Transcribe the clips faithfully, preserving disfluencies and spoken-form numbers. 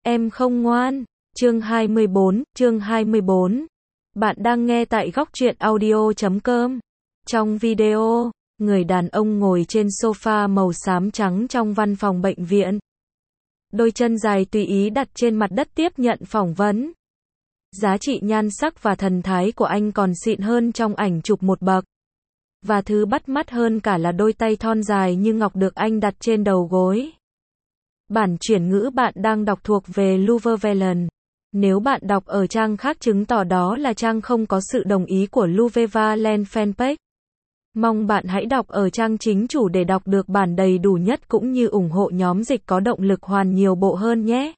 Em không ngoan. Chương hai mươi bốn, chương hai mươi bốn. Bạn đang nghe tại góc truyện audio chấm com. Trong video, người đàn ông ngồi trên sofa màu xám trắng trong văn phòng bệnh viện. Đôi chân dài tùy ý đặt trên mặt đất tiếp nhận phỏng vấn. Giá trị nhan sắc và thần thái của anh còn xịn hơn trong ảnh chụp một bậc. Và thứ bắt mắt hơn cả là đôi tay thon dài như ngọc được anh đặt trên đầu gối. Bản chuyển ngữ bạn đang đọc thuộc về Luvevelen. Nếu bạn đọc ở trang khác chứng tỏ đó là trang không có sự đồng ý của Luvevelen fanpage. Mong bạn hãy đọc ở trang chính chủ để đọc được bản đầy đủ nhất cũng như ủng hộ nhóm dịch có động lực hoàn nhiều bộ hơn nhé.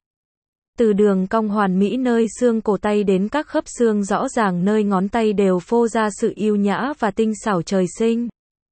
Từ đường cong hoàn mỹ nơi xương cổ tay đến các khớp xương rõ ràng nơi ngón tay đều phô ra sự yêu nhã và tinh xảo trời sinh.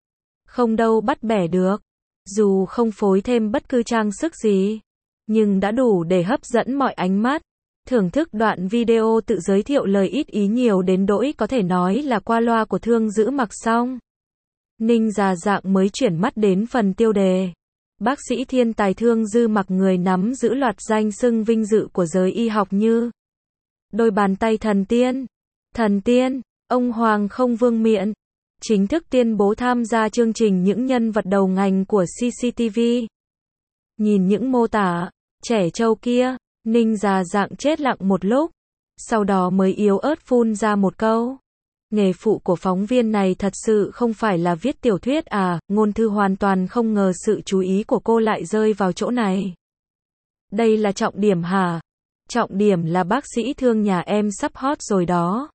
Không đâu bắt bẻ được. Dù không phối thêm bất cứ trang sức gì, nhưng đã đủ để hấp dẫn mọi ánh mắt. Thưởng thức đoạn video tự giới thiệu lời ít ý nhiều đến đỗi có thể nói là qua loa của Thương Dữ Mặc xong. Ninh già dạng mới chuyển mắt đến phần tiêu đề. Bác sĩ thiên tài Thương Dữ Mặc, người nắm giữ loạt danh xưng vinh dự của giới y học như đôi bàn tay thần tiên, thần tiên, ông Hoàng không vương miện, chính thức tuyên bố tham gia chương trình những nhân vật đầu ngành của xê xê tê vê. Nhìn những mô tả trẻ trâu kia, Ninh già dạng chết lặng một lúc, sau đó mới yếu ớt phun ra một câu. Nghề phụ của phóng viên này thật sự không phải là viết tiểu thuyết à? Ngôn Thư hoàn toàn không ngờ sự chú ý của cô lại rơi vào chỗ này. Đây là trọng điểm hả? Trọng điểm là bác sĩ Thương nhà em sắp hot rồi đó.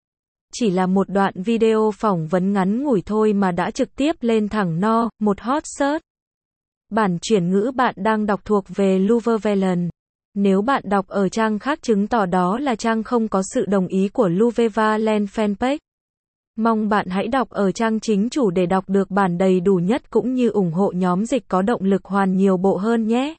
Chỉ là một đoạn video phỏng vấn ngắn ngủi thôi mà đã trực tiếp lên thẳng no, một hot search. Bản chuyển ngữ bạn đang đọc thuộc về Luvevelen. Nếu bạn đọc ở trang khác chứng tỏ đó là trang không có sự đồng ý của Luvevelen fanpage. Mong bạn hãy đọc ở trang chính chủ để đọc được bản đầy đủ nhất cũng như ủng hộ nhóm dịch có động lực hoàn nhiều bộ hơn nhé.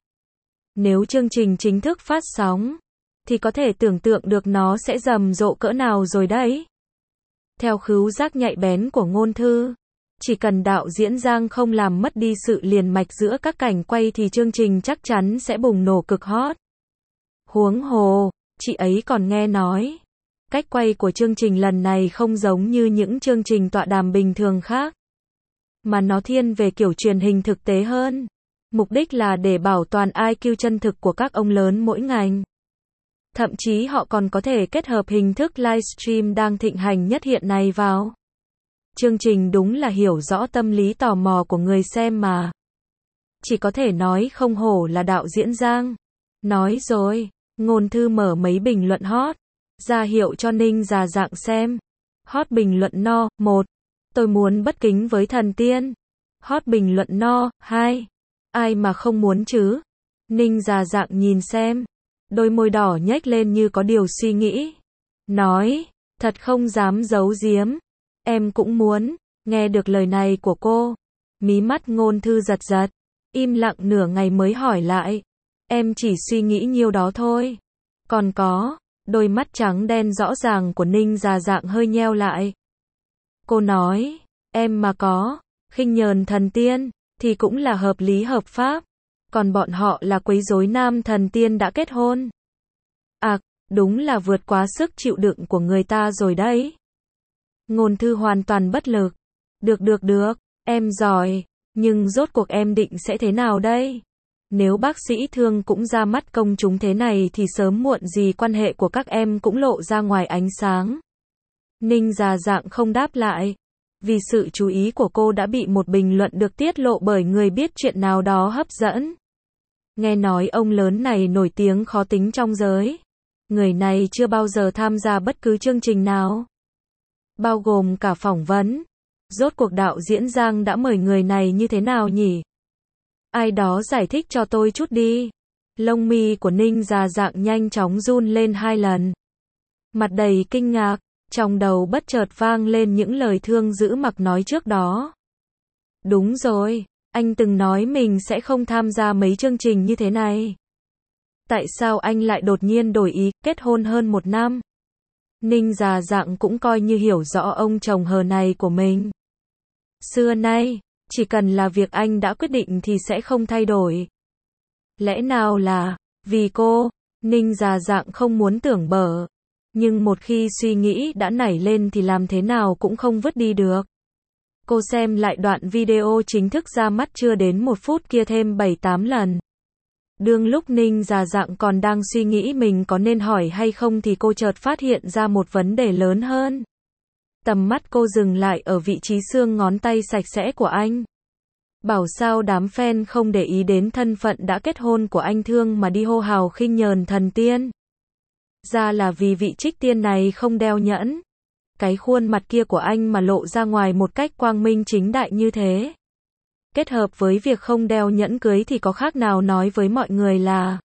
Nếu chương trình chính thức phát sóng, thì có thể tưởng tượng được nó sẽ rầm rộ cỡ nào rồi đấy. Theo khứu giác nhạy bén của Ngôn Thư, chỉ cần đạo diễn Giang không làm mất đi sự liền mạch giữa các cảnh quay thì chương trình chắc chắn sẽ bùng nổ cực hot. Huống hồ, chị ấy còn nghe nói, cách quay của chương trình lần này không giống như những chương trình tọa đàm bình thường khác, mà nó thiên về kiểu truyền hình thực tế hơn. Mục đích là để bảo toàn i kiu chân thực của các ông lớn mỗi ngành. Thậm chí họ còn có thể kết hợp hình thức livestream đang thịnh hành nhất hiện nay vào. Chương trình đúng là hiểu rõ tâm lý tò mò của người xem mà. Chỉ có thể nói không hổ là đạo diễn Giang. Nói rồi, Ngôn Thư mở mấy bình luận hot, ra hiệu cho Ninh già dạng xem. Hot bình luận no, một. Tôi muốn bất kính với thần tiên. Hot bình luận no, hai. Ai mà không muốn chứ? Ninh già dạng nhìn xem. Đôi môi đỏ nhếch lên như có điều suy nghĩ. Nói, thật không dám giấu giếm. Em cũng muốn. Nghe được lời này của cô, mí mắt Ngôn Thư giật giật. Im lặng nửa ngày mới hỏi lại. Em chỉ suy nghĩ nhiêu đó thôi. Còn có, đôi mắt trắng đen rõ ràng của Ninh già dạng hơi nheo lại. Cô nói, em mà có khinh nhờn thần tiên, thì cũng là hợp lý hợp pháp. Còn bọn họ là quấy rối nam thần tiên đã kết hôn. À, đúng là vượt quá sức chịu đựng của người ta rồi đấy. Ngôn Thư hoàn toàn bất lực. Được được được, em giỏi, nhưng rốt cuộc em định sẽ thế nào đây? Nếu bác sĩ Thương cũng ra mắt công chúng thế này thì sớm muộn gì quan hệ của các em cũng lộ ra ngoài ánh sáng. Ninh già dạng không đáp lại. Vì sự chú ý của cô đã bị một bình luận được tiết lộ bởi người biết chuyện nào đó hấp dẫn. Nghe nói ông lớn này nổi tiếng khó tính trong giới. Người này chưa bao giờ tham gia bất cứ chương trình nào, bao gồm cả phỏng vấn. Rốt cuộc đạo diễn Giang đã mời người này như thế nào nhỉ? Ai đó giải thích cho tôi chút đi. Lông mi của Ninh già dạng nhanh chóng run lên hai lần. Mặt đầy kinh ngạc, trong đầu bất chợt vang lên những lời Thương Dữ Mặc nói trước đó. Đúng rồi, anh từng nói mình sẽ không tham gia mấy chương trình như thế này. Tại sao anh lại đột nhiên đổi ý, kết hôn hơn một năm? Ninh già dạng cũng coi như hiểu rõ ông chồng hờ này của mình. Xưa nay, chỉ cần là việc anh đã quyết định thì sẽ không thay đổi. Lẽ nào là vì cô? Ninh già dạng không muốn tưởng bở. Nhưng một khi suy nghĩ đã nảy lên thì làm thế nào cũng không vứt đi được. Cô xem lại đoạn video chính thức ra mắt chưa đến một phút kia thêm bảy tám lần. Đương lúc Ninh già dạng còn đang suy nghĩ mình có nên hỏi hay không thì cô chợt phát hiện ra một vấn đề lớn hơn. Tầm mắt cô dừng lại ở vị trí xương ngón tay sạch sẽ của anh. Bảo sao đám fan không để ý đến thân phận đã kết hôn của anh Thương mà đi hô hào khinh nhờn thần tiên. Ra là vì vị trích tiên này không đeo nhẫn. Cái khuôn mặt kia của anh mà lộ ra ngoài một cách quang minh chính đại như thế. Kết hợp với việc không đeo nhẫn cưới thì có khác nào nói với mọi người là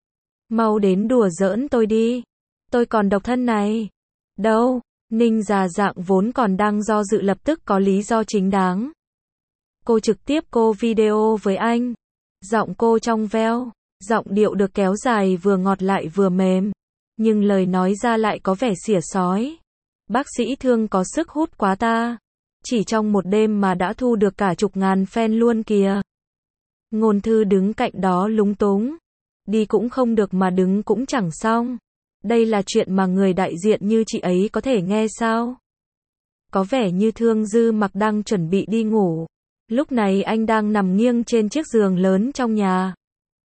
mau đến đùa giỡn tôi đi. Tôi còn độc thân này. Đâu, Ninh già dạng vốn còn đang do dự lập tức có lý do chính đáng. Cô trực tiếp cô video với anh. Giọng cô trong veo, giọng điệu được kéo dài vừa ngọt lại vừa mềm. Nhưng lời nói ra lại có vẻ xỉa xói. Bác sĩ Thương có sức hút quá ta. Chỉ trong một đêm mà đã thu được cả chục ngàn fan luôn kìa. Ngôn Thư đứng cạnh đó lúng túng. Đi cũng không được mà đứng cũng chẳng xong. Đây là chuyện mà người đại diện như chị ấy có thể nghe sao? Có vẻ như Thương Dư Mặc đang chuẩn bị đi ngủ. Lúc này anh đang nằm nghiêng trên chiếc giường lớn trong nhà.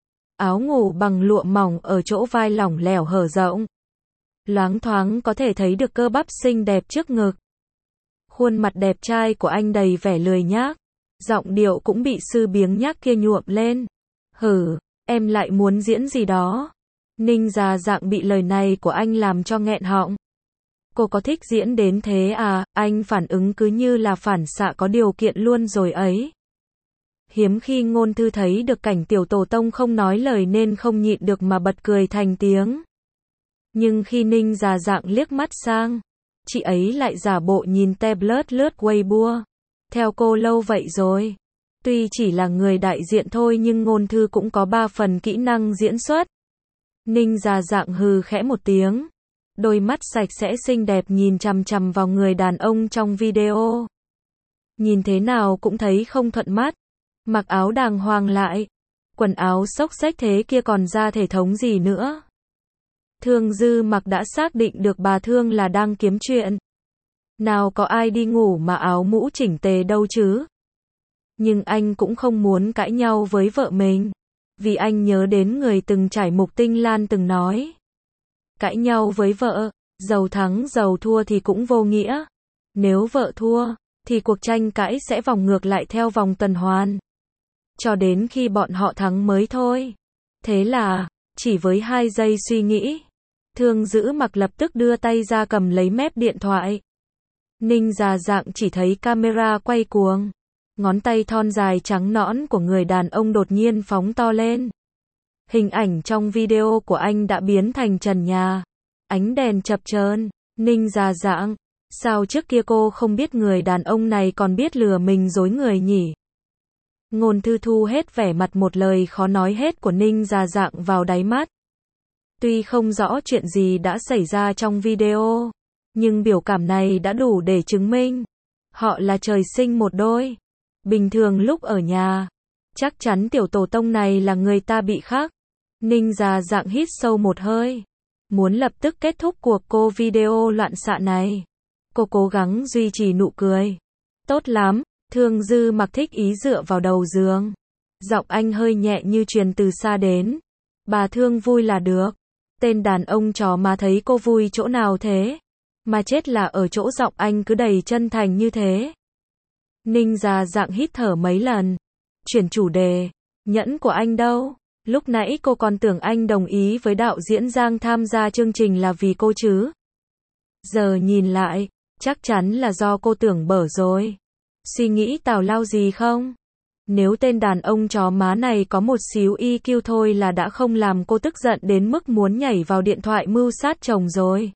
Áo ngủ bằng lụa mỏng ở chỗ vai lỏng lẻo hở rộng. Loáng thoáng có thể thấy được cơ bắp xinh đẹp trước ngực. Khuôn mặt đẹp trai của anh đầy vẻ lười nhác. Giọng điệu cũng bị sư biếng nhác kia nhuộm lên. Hử, em lại muốn diễn gì đó. Ninh già dạng bị lời này của anh làm cho nghẹn họng. Cô có thích diễn đến thế à, anh phản ứng cứ như là phản xạ có điều kiện luôn rồi ấy. Hiếm khi Ngôn Thư thấy được cảnh tiểu tổ tông không nói lời nên không nhịn được mà bật cười thành tiếng. Nhưng khi Ninh già dạng liếc mắt sang, chị ấy lại giả bộ nhìn tablet lướt Weibo. Theo cô lâu vậy rồi. Tuy chỉ là người đại diện thôi nhưng Ngôn Thư cũng có ba phần kỹ năng diễn xuất. Ninh già dạng hừ khẽ một tiếng. Đôi mắt sạch sẽ xinh đẹp nhìn chằm chằm vào người đàn ông trong video. Nhìn thế nào cũng thấy không thuận mắt. Mặc áo đàng hoàng lại. Quần áo xốc xếch thế kia còn ra thể thống gì nữa. Thương Dư Mặc đã xác định được bà Thương là đang kiếm chuyện. Nào có ai đi ngủ mà áo mũ chỉnh tề đâu chứ. Nhưng anh cũng không muốn cãi nhau với vợ mình. Vì anh nhớ đến người từng trải Mục Tinh Lan từng nói. Cãi nhau với vợ, dầu thắng dầu thua thì cũng vô nghĩa. Nếu vợ thua, thì cuộc tranh cãi sẽ vòng ngược lại theo vòng tuần hoàn. Cho đến khi bọn họ thắng mới thôi. Thế là, chỉ với hai giây suy nghĩ, Thương Dư Mặc lập tức đưa tay ra cầm lấy mép điện thoại. Ninh già dạng chỉ thấy camera quay cuồng. Ngón tay thon dài trắng nõn của người đàn ông đột nhiên phóng to lên. Hình ảnh trong video của anh đã biến thành trần nhà. Ánh đèn chập chờn. Ninh già dạng, sao trước kia cô không biết người đàn ông này còn biết lừa mình dối người nhỉ? Ngôn Thư thu hết vẻ mặt một lời khó nói hết của Ninh già dạng vào đáy mắt. Tuy không rõ chuyện gì đã xảy ra trong video, nhưng biểu cảm này đã đủ để chứng minh họ là trời sinh một đôi. Bình thường lúc ở nhà, chắc chắn tiểu tổ tông này là người ta bị khác. Ninh già dạng hít sâu một hơi, muốn lập tức kết thúc cuộc cô video loạn xạ này. Cô cố gắng duy trì nụ cười. Tốt lắm, Thương Dư Mặc thích ý dựa vào đầu giường. Giọng anh hơi nhẹ như truyền từ xa đến. Bà Thương vui là được. Tên đàn ông chó má thấy cô vui chỗ nào thế? Mà chết là ở chỗ giọng anh cứ đầy chân thành như thế. Ninh già dạng hít thở mấy lần. Chuyển chủ đề. Nhẫn của anh đâu? Lúc nãy cô còn tưởng anh đồng ý với đạo diễn Giang tham gia chương trình là vì cô chứ. Giờ nhìn lại, chắc chắn là do cô tưởng bở rồi. Suy nghĩ tào lao gì không? Nếu tên đàn ông chó má này có một xíu i kiu thôi là đã không làm cô tức giận đến mức muốn nhảy vào điện thoại mưu sát chồng rồi.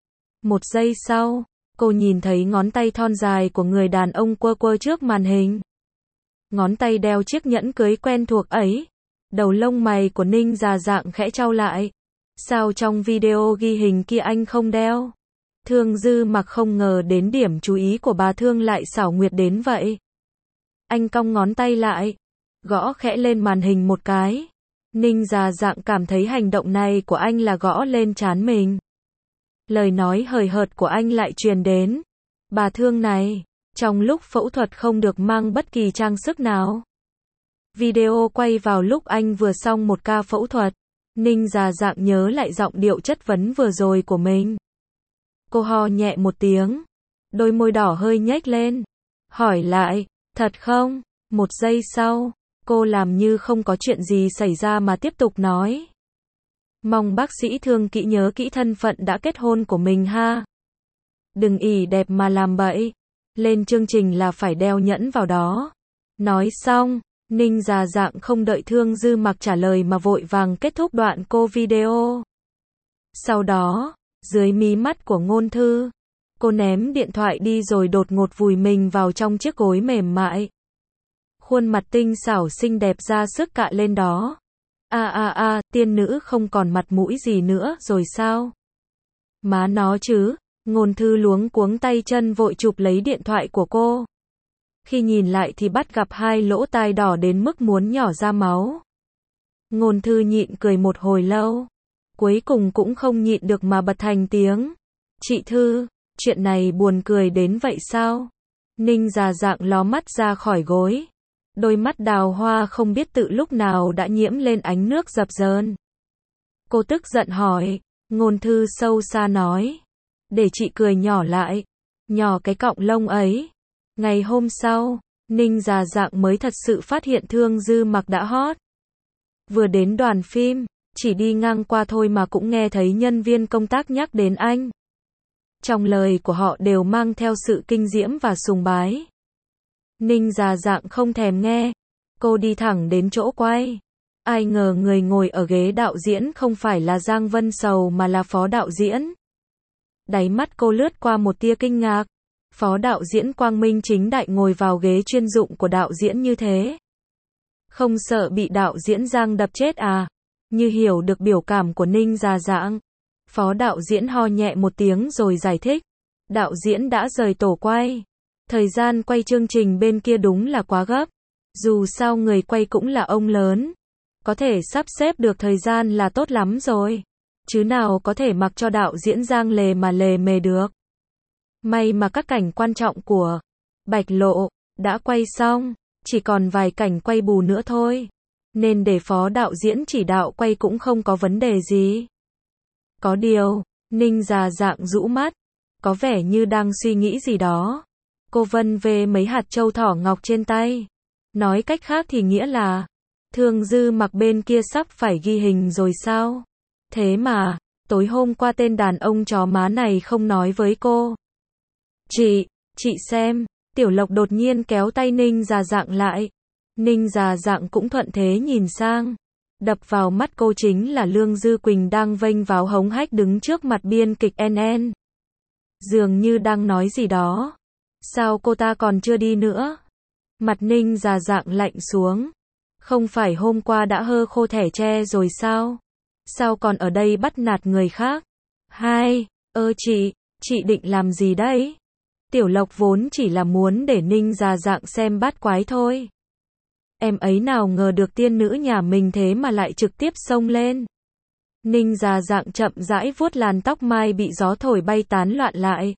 Một giây sau, cô nhìn thấy ngón tay thon dài của người đàn ông quơ quơ trước màn hình. Ngón tay đeo chiếc nhẫn cưới quen thuộc ấy. Đầu lông mày của Ninh già dạng khẽ chau lại. Sao trong video ghi hình kia anh không đeo? Thương Dư Mặc không ngờ đến điểm chú ý của bà Thương lại xảo nguyệt đến vậy. Anh cong ngón tay lại, gõ khẽ lên màn hình một cái. Ninh Già Dạng cảm thấy hành động này của anh là gõ lên trán mình. Lời nói hời hợt của anh lại truyền đến. Bà thương này, trong lúc phẫu thuật không được mang bất kỳ trang sức nào. Video quay vào lúc anh vừa xong một ca phẫu thuật. Ninh Già Dạng nhớ lại giọng điệu chất vấn vừa rồi của mình. Cô ho nhẹ một tiếng. Đôi môi đỏ hơi nhếch lên. Hỏi lại, thật không? Một giây sau, cô làm như không có chuyện gì xảy ra mà tiếp tục nói. Mong bác sĩ thương kỹ nhớ kỹ thân phận đã kết hôn của mình ha. Đừng ỷ đẹp mà làm bậy. Lên chương trình là phải đeo nhẫn vào đó. Nói xong, Ninh Già Dạng không đợi Thương Dư Mặc trả lời mà vội vàng kết thúc đoạn cô video. Sau đó, dưới mí mắt của Ngôn Thư, cô ném điện thoại đi rồi đột ngột vùi mình vào trong chiếc gối mềm mại. Khuôn mặt tinh xảo xinh đẹp ra sức cạ lên đó. A a a, tiên nữ không còn mặt mũi gì nữa rồi sao? Má nó chứ, Ngôn Thư luống cuống tay chân vội chụp lấy điện thoại của cô. Khi nhìn lại thì bắt gặp hai lỗ tai đỏ đến mức muốn nhỏ ra máu. Ngôn Thư nhịn cười một hồi lâu. Cuối cùng cũng không nhịn được mà bật thành tiếng. Chị Thư, chuyện này buồn cười đến vậy sao? Ninh Già Dạng ló mắt ra khỏi gối. Đôi mắt đào hoa không biết tự lúc nào đã nhiễm lên ánh nước dập dờn. Cô tức giận hỏi. Ngôn Thư sâu xa nói. Để chị cười nhỏ lại. Nhỏ cái cọng lông ấy. Ngày hôm sau, Ninh Già Dạng mới thật sự phát hiện Thương Dư Mặc đã hot. Vừa đến đoàn phim, chỉ đi ngang qua thôi mà cũng nghe thấy nhân viên công tác nhắc đến anh. Trong lời của họ đều mang theo sự kinh diễm và sùng bái. Ninh Già Dạng không thèm nghe. Cô đi thẳng đến chỗ quay. Ai ngờ người ngồi ở ghế đạo diễn không phải là Giang Vân Sầu mà là phó đạo diễn. Đáy mắt cô lướt qua một tia kinh ngạc. Phó đạo diễn quang minh chính đại ngồi vào ghế chuyên dụng của đạo diễn như thế. Không sợ bị đạo diễn Giang đập chết à? Như hiểu được biểu cảm của Ninh Già Dạng. Phó đạo diễn ho nhẹ một tiếng rồi giải thích. Đạo diễn đã rời tổ quay. Thời gian quay chương trình bên kia đúng là quá gấp. Dù sao người quay cũng là ông lớn. Có thể sắp xếp được thời gian là tốt lắm rồi. Chứ nào có thể mặc cho đạo diễn Giang lề mà lề mề được. May mà các cảnh quan trọng của Bạch Lộ đã quay xong, chỉ còn vài cảnh quay bù nữa thôi. Nên để phó đạo diễn chỉ đạo quay cũng không có vấn đề gì. Có điều, Ninh Già Dạng rũ mắt, có vẻ như đang suy nghĩ gì đó. Cô vân về mấy hạt châu thỏ ngọc trên tay. Nói cách khác thì nghĩa là, Thương Dư Mặc bên kia sắp phải ghi hình rồi sao? Thế mà, tối hôm qua tên đàn ông chó má này không nói với cô. Chị, chị xem, Tiểu Lộc đột nhiên kéo tay Ninh Già Dạng lại. Ninh Già Dạng cũng thuận thế nhìn sang. Đập vào mắt cô chính là Lương Dư Quỳnh đang vênh váo hống hách đứng trước mặt biên kịch en en. Dường như đang nói gì đó. Sao cô ta còn chưa đi nữa? Mặt Ninh Già Dạng lạnh xuống. Không phải hôm qua đã hơ khô thẻ tre rồi sao? Sao còn ở đây bắt nạt người khác? Hai, ơ chị, chị định làm gì đấy? Tiểu Lộc vốn chỉ là muốn để Ninh Già Dạng xem bát quái thôi. Em ấy nào ngờ được tiên nữ nhà mình thế mà lại trực tiếp xông lên. Ninh Già Dạng chậm rãi vuốt làn tóc mai bị gió thổi bay tán loạn lại.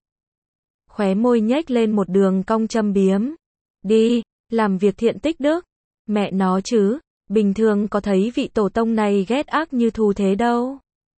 Khóe môi nhếch lên một đường cong châm biếm. Đi, làm việc thiện tích đức. Mẹ nó chứ, bình thường có thấy vị tổ tông này ghét ác như thù thế đâu.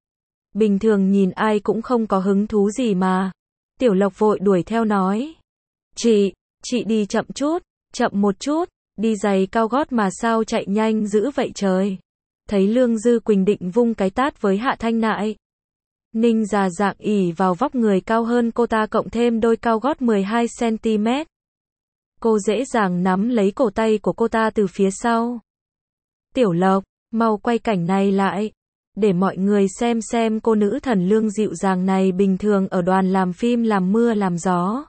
Bình thường nhìn ai cũng không có hứng thú gì mà. Tiểu Lộc vội đuổi theo nói. Chị, chị đi chậm chút, chậm một chút, đi giày cao gót mà sao chạy nhanh dữ vậy trời. Thấy Lương Dư Quỳnh định vung cái tát với Hạ Thanh Nại. Ninh Già Dạng ỉ vào vóc người cao hơn cô ta cộng thêm đôi cao gót mười hai xăng ti mét. Cô dễ dàng nắm lấy cổ tay của cô ta từ phía sau. Tiểu Lộc, mau quay cảnh này lại. Để mọi người xem xem cô nữ thần lương dịu dàng này bình thường ở đoàn làm phim làm mưa làm gió.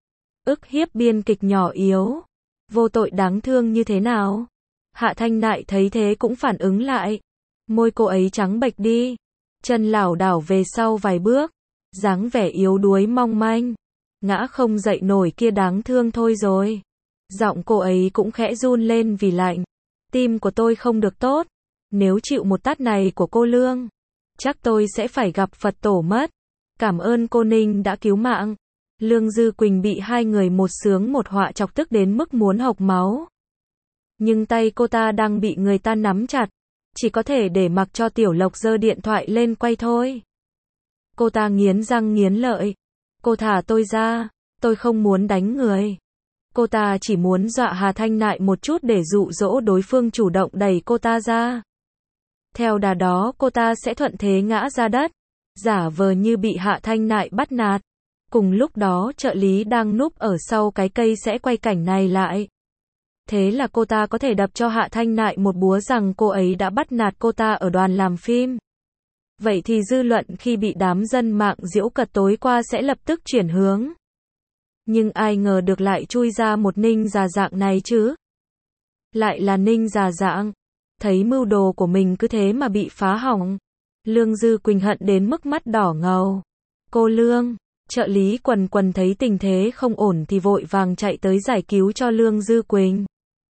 Ức hiếp biên kịch nhỏ yếu. Vô tội đáng thương như thế nào? Hạ Thanh Nại thấy thế cũng phản ứng lại. Môi cô ấy trắng bệch đi. Chân lảo đảo về sau vài bước. Dáng vẻ yếu đuối mong manh. Ngã không dậy nổi kia đáng thương thôi rồi. Giọng cô ấy cũng khẽ run lên vì lạnh. Tim của tôi không được tốt. Nếu chịu một tát này của cô Lương, chắc tôi sẽ phải gặp Phật tổ mất. Cảm ơn cô Ninh đã cứu mạng. Lương Dư Quỳnh bị hai người một sướng một họa chọc tức đến mức muốn hộc máu. Nhưng tay cô ta đang bị người ta nắm chặt, chỉ có thể để mặc cho Tiểu Lộc giơ điện thoại lên quay thôi. Cô ta nghiến răng nghiến lợi. Cô thả tôi ra, tôi không muốn đánh người. Cô ta chỉ muốn dọa Hà Thanh Nại một chút để dụ dỗ đối phương chủ động đẩy cô ta ra. Theo đà đó cô ta sẽ thuận thế ngã ra đất, giả vờ như bị Hạ Thanh Nại bắt nạt. Cùng lúc đó trợ lý đang núp ở sau cái cây sẽ quay cảnh này lại. Thế là cô ta có thể đập cho Hạ Thanh Nại một búa rằng cô ấy đã bắt nạt cô ta ở đoàn làm phim. Vậy thì dư luận khi bị đám dân mạng giễu cợt tối qua sẽ lập tức chuyển hướng. Nhưng ai ngờ được lại chui ra một Ninh già dạng này chứ. Lại là Ninh già dạng. Thấy mưu đồ của mình cứ thế mà bị phá hỏng. Lương Dư Quỳnh hận đến mức mắt đỏ ngầu. Cô Lương, trợ lý Quần Quần thấy tình thế không ổn thì vội vàng chạy tới giải cứu cho Lương Dư Quỳnh.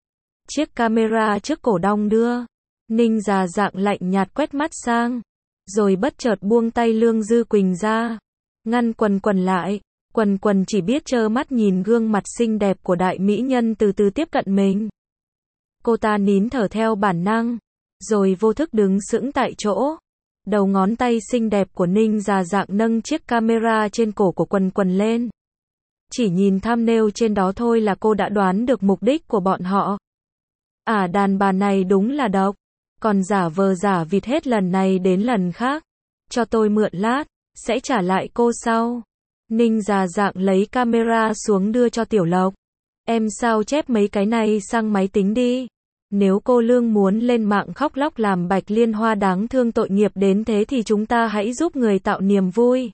Chiếc camera trước cổ đong đưa. Ninh già dạng lạnh nhạt quét mắt sang. Rồi bất chợt buông tay Lương Dư Quỳnh ra. Ngăn Quần Quần lại. Quần Quần chỉ biết trơ mắt nhìn gương mặt xinh đẹp của đại mỹ nhân từ từ tiếp cận mình. Cô ta nín thở theo bản năng. Rồi vô thức đứng sững tại chỗ. Đầu ngón tay xinh đẹp của Ninh già dạng nâng chiếc camera trên cổ của Quần Quần lên. Chỉ nhìn thumbnail trên đó thôi là cô đã đoán được mục đích của bọn họ. À, đàn bà này đúng là độc. Còn giả vờ giả vịt hết lần này đến lần khác. Cho tôi mượn lát, sẽ trả lại cô sau. Ninh già dạng lấy camera xuống đưa cho Tiểu Lộc. Em sao chép mấy cái này sang máy tính đi. Nếu cô Lương muốn lên mạng khóc lóc làm Bạch Liên Hoa đáng thương tội nghiệp đến thế thì chúng ta hãy giúp người tạo niềm vui.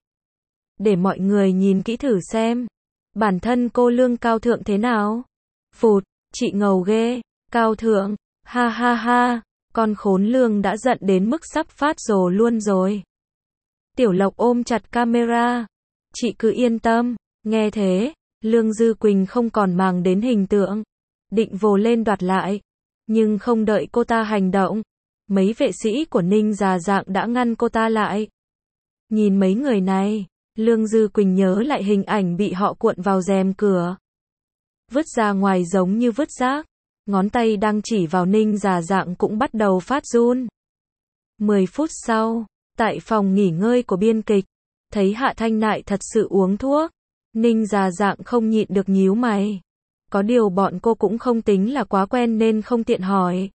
Để mọi người nhìn kỹ thử xem. Bản thân cô Lương cao thượng thế nào? Phụt, chị ngầu ghê. Cao thượng, ha ha ha. Con khốn Lương đã giận đến mức sắp phát rồ luôn rồi. Tiểu Lộc ôm chặt camera. Chị cứ yên tâm. Nghe thế, Lương Dư Quỳnh không còn màng đến hình tượng. Định vồ lên đoạt lại. Nhưng không đợi cô ta hành động. Mấy vệ sĩ của Ninh già dạng đã ngăn cô ta lại. Nhìn mấy người này, Lương Dư Quỳnh nhớ lại hình ảnh bị họ cuộn vào rèm cửa. Vứt ra ngoài giống như vứt rác. Ngón tay đang chỉ vào Ninh già dạng cũng bắt đầu phát run. Mười phút sau, tại phòng nghỉ ngơi của biên kịch, thấy Hạ Thanh Nại thật sự uống thuốc. Ninh già dạng không nhịn được nhíu mày. Có điều bọn cô cũng không tính là quá quen nên không tiện hỏi.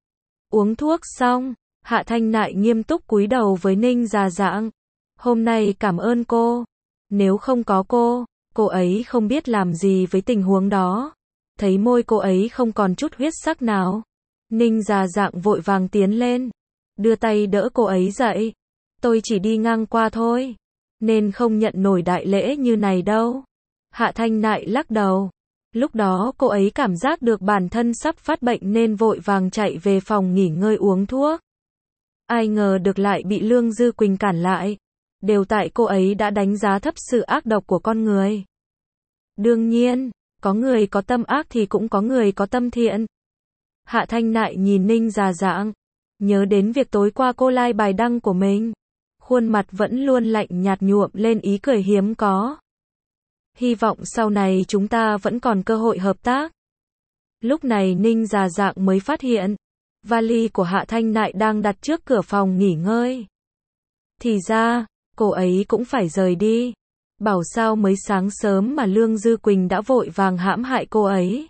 Uống thuốc xong, Hạ Thanh Nại nghiêm túc cúi đầu với Ninh già dạng. Hôm nay cảm ơn cô. Nếu không có cô, cô ấy không biết làm gì với tình huống đó. Thấy môi cô ấy không còn chút huyết sắc nào. Ninh già dạng vội vàng tiến lên. Đưa tay đỡ cô ấy dậy. Tôi chỉ đi ngang qua thôi. Nên không nhận nổi đại lễ như này đâu. Hạ Thanh Nại lắc đầu. Lúc đó cô ấy cảm giác được bản thân sắp phát bệnh nên vội vàng chạy về phòng nghỉ ngơi uống thuốc. Ai ngờ được lại bị Lương Dư Quỳnh cản lại. Đều tại cô ấy đã đánh giá thấp sự ác độc của con người. Đương nhiên, có người có tâm ác thì cũng có người có tâm thiện. Hạ Thanh Nại nhìn Ninh già dạng. Nhớ đến việc tối qua cô like bài đăng của mình. Khuôn mặt vẫn luôn lạnh nhạt nhuộm lên ý cười hiếm có. Hy vọng sau này chúng ta vẫn còn cơ hội hợp tác. Lúc này Ninh già dạng mới phát hiện. Vali của Hạ Thanh Nại đang đặt trước cửa phòng nghỉ ngơi. Thì ra, cô ấy cũng phải rời đi. Bảo sao mới sáng sớm mà Lương Dư Quỳnh đã vội vàng hãm hại cô ấy.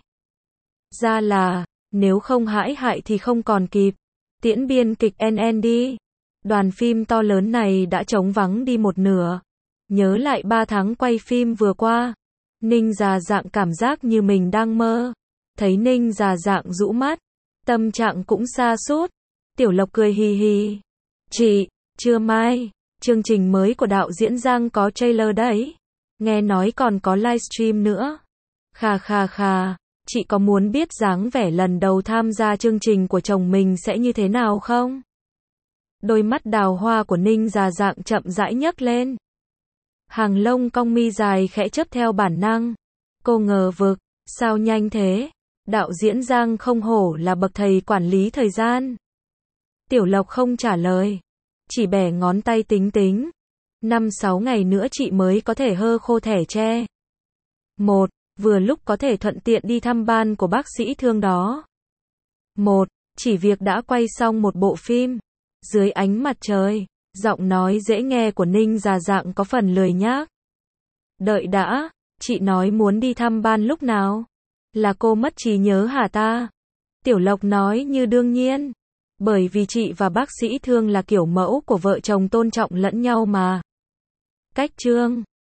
Ra là, nếu không hãm hại thì không còn kịp. Tiễn biên kịch en en đi. Đoàn phim to lớn này đã trống vắng đi một nửa. Nhớ lại ba tháng quay phim vừa qua. Ninh già dạng cảm giác như mình đang mơ. Thấy Ninh già dạng rũ mắt. Tâm trạng cũng sa sút. Tiểu Lộc cười hì hì. Chị, trưa mai, chương trình mới của đạo diễn Giang có trailer đấy. Nghe nói còn có livestream nữa. Khà khà khà, chị có muốn biết dáng vẻ lần đầu tham gia chương trình của chồng mình sẽ như thế nào không? Đôi mắt đào hoa của Ninh già dạng chậm rãi nhấc lên. Hàng lông cong mi dài khẽ chớp theo bản năng. Cô ngờ vực, sao nhanh thế? Đạo diễn Giang không hổ là bậc thầy quản lý thời gian. Tiểu Lộc không trả lời. Chỉ bẻ ngón tay tính tính. Năm sáu ngày nữa chị mới có thể hơ khô thẻ tre. Một, vừa lúc có thể thuận tiện đi thăm ban của bác sĩ Thương đó. Một, chỉ việc đã quay xong một bộ phim. Dưới ánh mặt trời, giọng nói dễ nghe của Ninh già dạng có phần lười nhác. Đợi đã, chị nói muốn đi thăm ban lúc nào? Là cô mất trí nhớ hả ta? Tiểu Lộc nói như đương nhiên. Bởi vì chị và bác sĩ Thương là kiểu mẫu của vợ chồng tôn trọng lẫn nhau mà. Cách chương